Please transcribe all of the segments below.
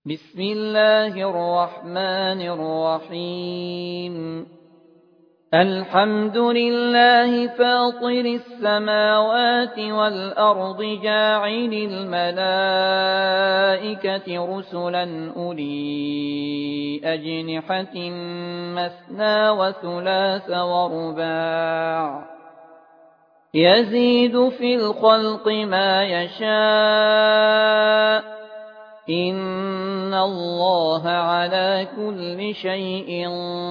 بسم الله الرحمن الرحيم الحمد لله فاطر السماوات والأرض جاعل الملائكة رسلا أولي أجنحة مثنى وثلاث ورباع يزيد في الخلق ما يشاء إن الله على كل شيء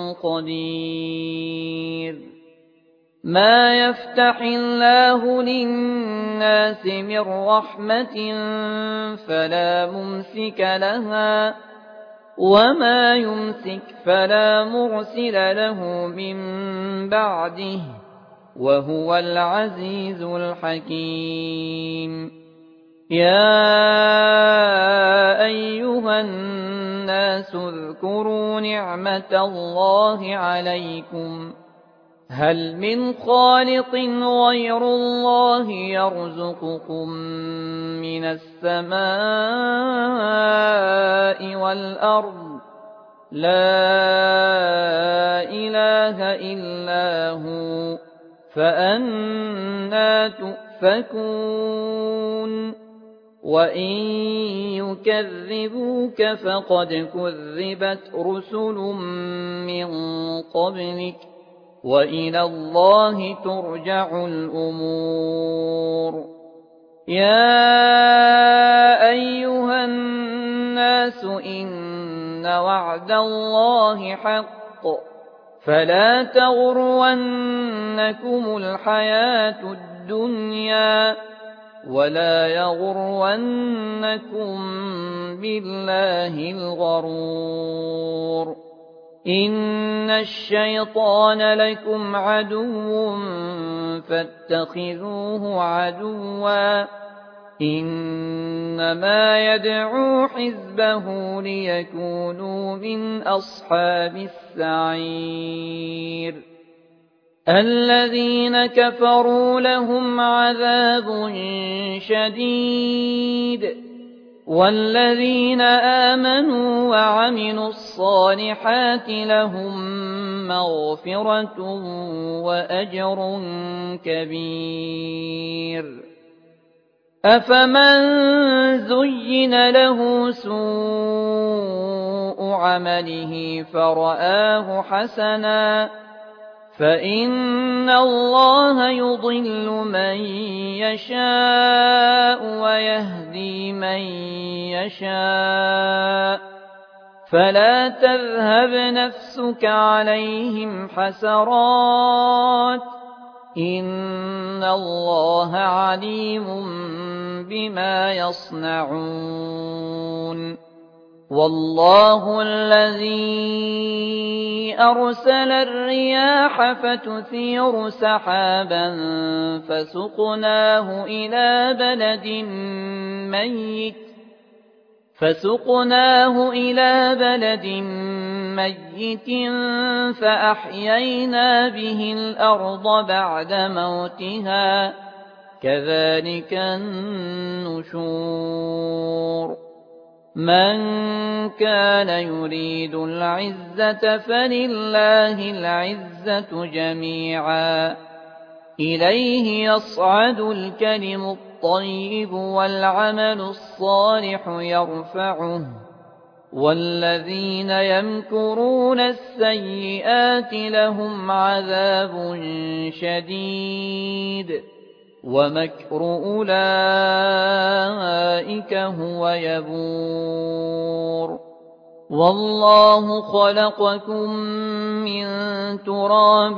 قدير ما يفتح الله للناس من رحمة فلا ممسك لها وما يمسك فلا مرسل له من بعده وهو العزيز الحكيم يا أيها الناس اذكروا نعمة الله عليكم هل من خالق غير الله يرزقكم من السماء والأرض لا إله إلا هو فأنى تؤفكون وإن يكذبوك فقد كذبت رسل من قبلك وإلى الله ترجع الأمور يا أيها الناس إن وعد الله حق فلا تغرنكم الحياة الدنيا ولا يغرنكم بالله الغرور إن الشيطان لكم عدو فاتخذوه عدوا إنما يدعو حزبه ليكونوا من أصحاب السعير الذين كفروا لهم عذاب شديد والذين آمنوا وعملوا الصالحات لهم مغفرة وأجر كبير أفمن زين له سوء عمله فرآه حسنا فإن الله يضل من يشاء ويهدي من يشاء فلا تذهب نفسك عليهم حسرات إن الله عليم بما يصنعون والله الذي أرسل الرياح فتثير سحابا فسقناه إلى بلد ميت فأحيينا به الأرض بعد موتها كذلك النشور من كان يريد العزة فلله العزة جميعا إليه يصعد الكلم الطيب والعمل الصالح يرفعه والذين يمكرون السيئات لهم عذاب شديد ومكر أولئك هو يبور والله خلقكم من تراب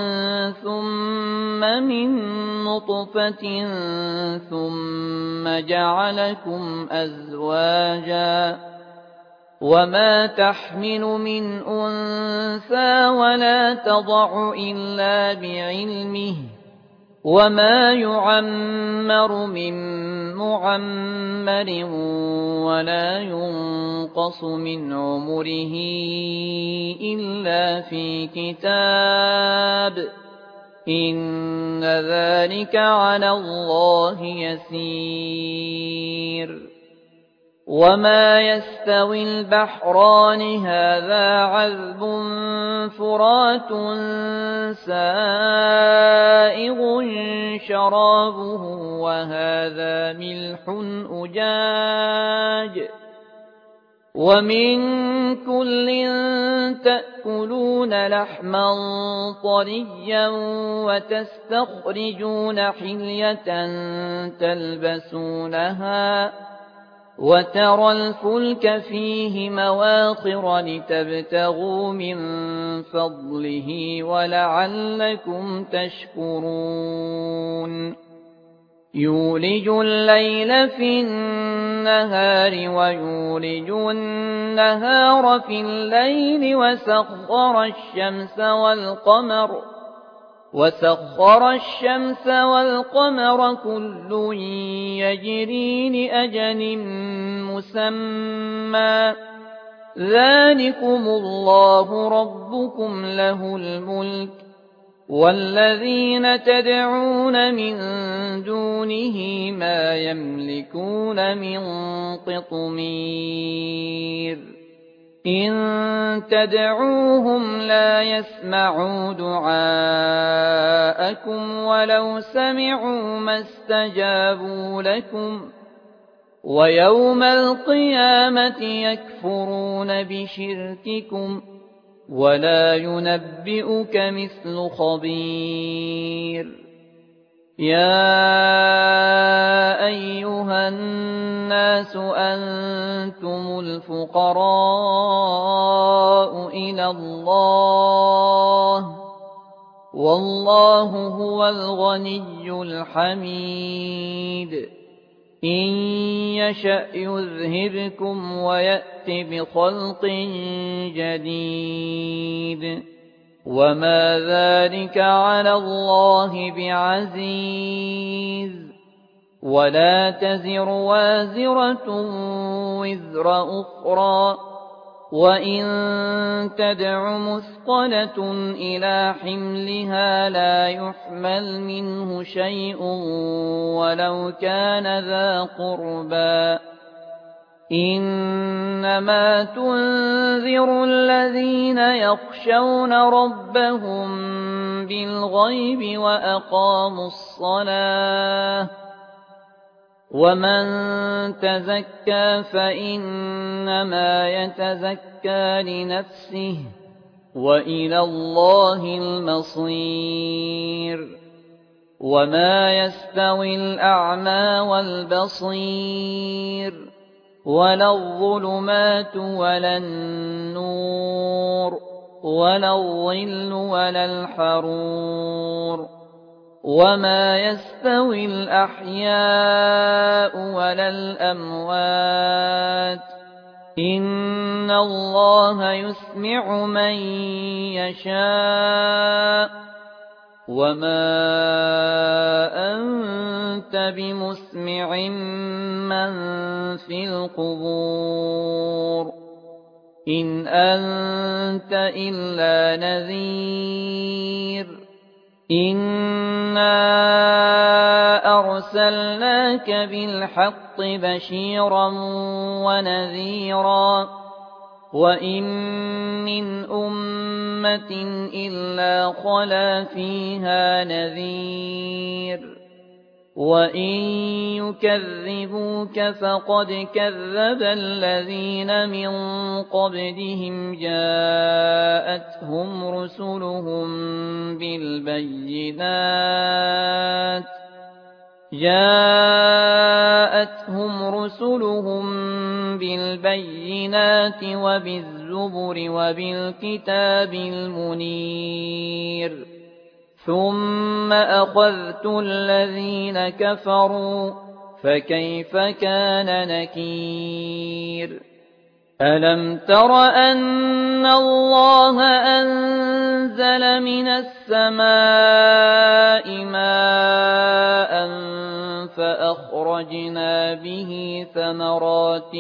ثم من نطفة ثم جعلكم أزواجا وما تحمل من أنثى ولا تضع إلا بعلمه وما يعمر من معمر ولا ينقص من عمره إلا في كتاب إن ذلك على الله يسير وما يستوي البحران هذا عذب فرات سائغ شرابه وهذا ملح أجاج ومن كل تأكلون لحما طريا وتستخرجون حلية تلبسونها وترى الفلك فيه مواخر لتبتغوا من فضله ولعلكم تشكرون يولج الليل في النهار ويولج النهار في الليل وسخر الشمس والقمر كل يجري لأجل مسمى ذلكم الله ربكم له الملك والذين تدعون من دونه ما يملكون من قطمير إن تدعوهم لا يسمعوا دعاءكم ولو سمعوا ما استجابوا لكم ويوم القيامة يكفرون بشرككم ولا ينبئك مثل خبير يا أيها الناس أنتم الفقراء إلى الله والله هو الغني الحميد إن يشأ يذهبكم ويأت بخلق جديد وما ذلك على الله بعزيز ولا تزر وازرة وزر أخرى وإن تدع مثقلة إلى حملها لا يحمل منه شيء ولو كان ذا قربى إنما تنذر الذين يخشون ربهم بالغيب وأقاموا الصلاة ومن تزكى فإنما يتزكى لنفسه وإلى الله المصير وما يستوي الأعمى والبصير ولا الظلمات ولا النور ولا الظل ولا الحرور وما يستوي الأحياء ولا الأموات إن الله يسمع من يشاء وما أنت بمسمع من في القبور إن أنت إلا نذير إنا أرسلناك بالحق بشيرا ونذيرا وإن من أمة إلا خلا فيها نذير وإن يكذبوك فقد كذب الذين من قبلهم جاءتهم رسلهم بالبينات وبالزبر وبالكتاب المنير ثم أخذت الذين كفروا فكيف كان نكير ألم تر أن الله أنزل من السماء ماء فأخرجنا به ثمرات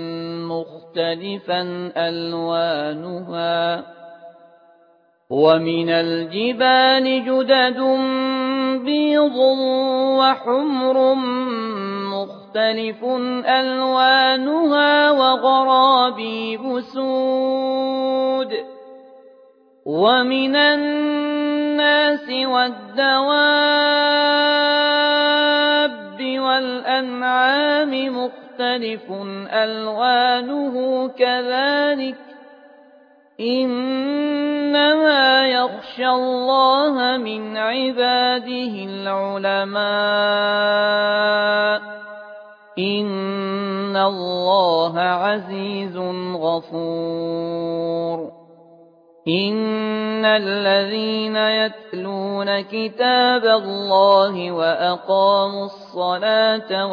مختلفا ألوانها ومن الجبال جدد بيض وحمر مختلف مختلف ألوانها وغرابيب سود ومن الناس والدواب والأنعام مختلف ألوانه كذلك إنما يخشى الله من عباده العلماء إن الله عزيز غفور إن الذين يتلون كتاب الله وأقاموا الصلاة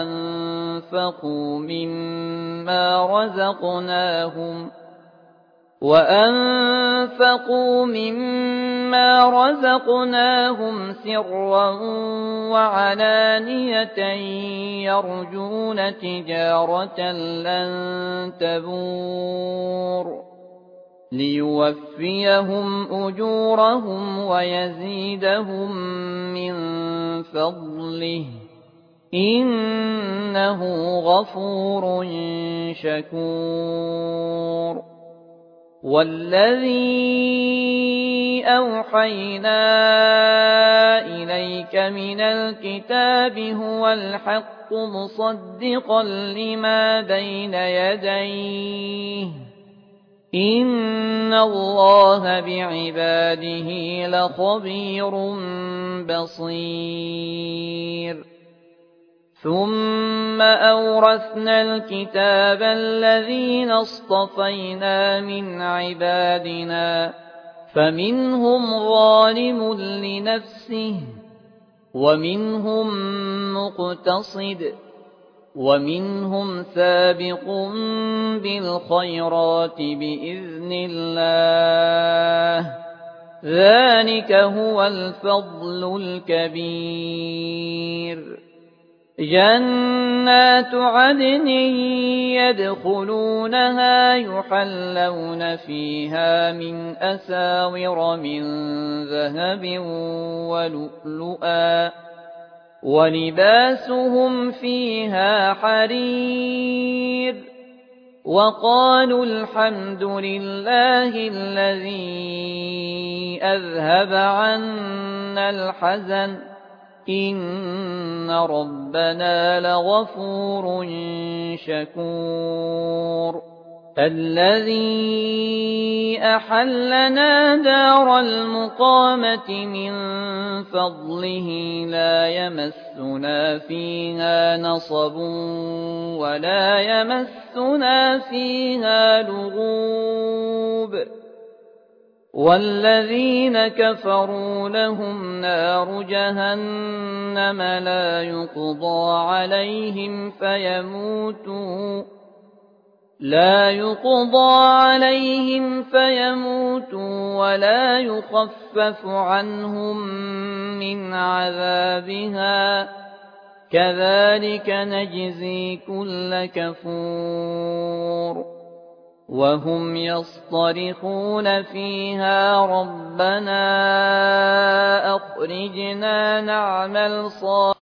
وأنفقوا مما رزقناهم سرا وعلانية يرجون تجارة لن تبور ليوفيهم أجورهم ويزيدهم من فضله إنه غفور شكور والذي أوحينا إليك من الكتاب هو الحق مصدقا لما بين يديه إن الله بعباده لخبير بصير ثم أورثنا الكتاب الذين اصطفينا من عبادنا فمنهم ظالم لنفسه ومنهم مقتصد ومنهم سابق بالخيرات بإذن الله ذلك هو الفضل الكبير جنات عدن يدخلونها يحلون فيها من أساور من ذهب ولؤلؤا ولباسهم فيها حرير وقالوا الحمد لله الذي أذهب عنا الحزن إن ربنا لغفور شكور الذي أحلنا دار المقامة من فضله لا يمسنا فيها نصب ولا يمسنا فيها لغوب والذين كفروا لهم نار جهنم لا يقضى عليهم فيموتوا ولا يخفف عنهم من عذابها كذلك نجزي كل كفور وهم يصطرخون فيها ربنا أخرجنا نعمل صالحا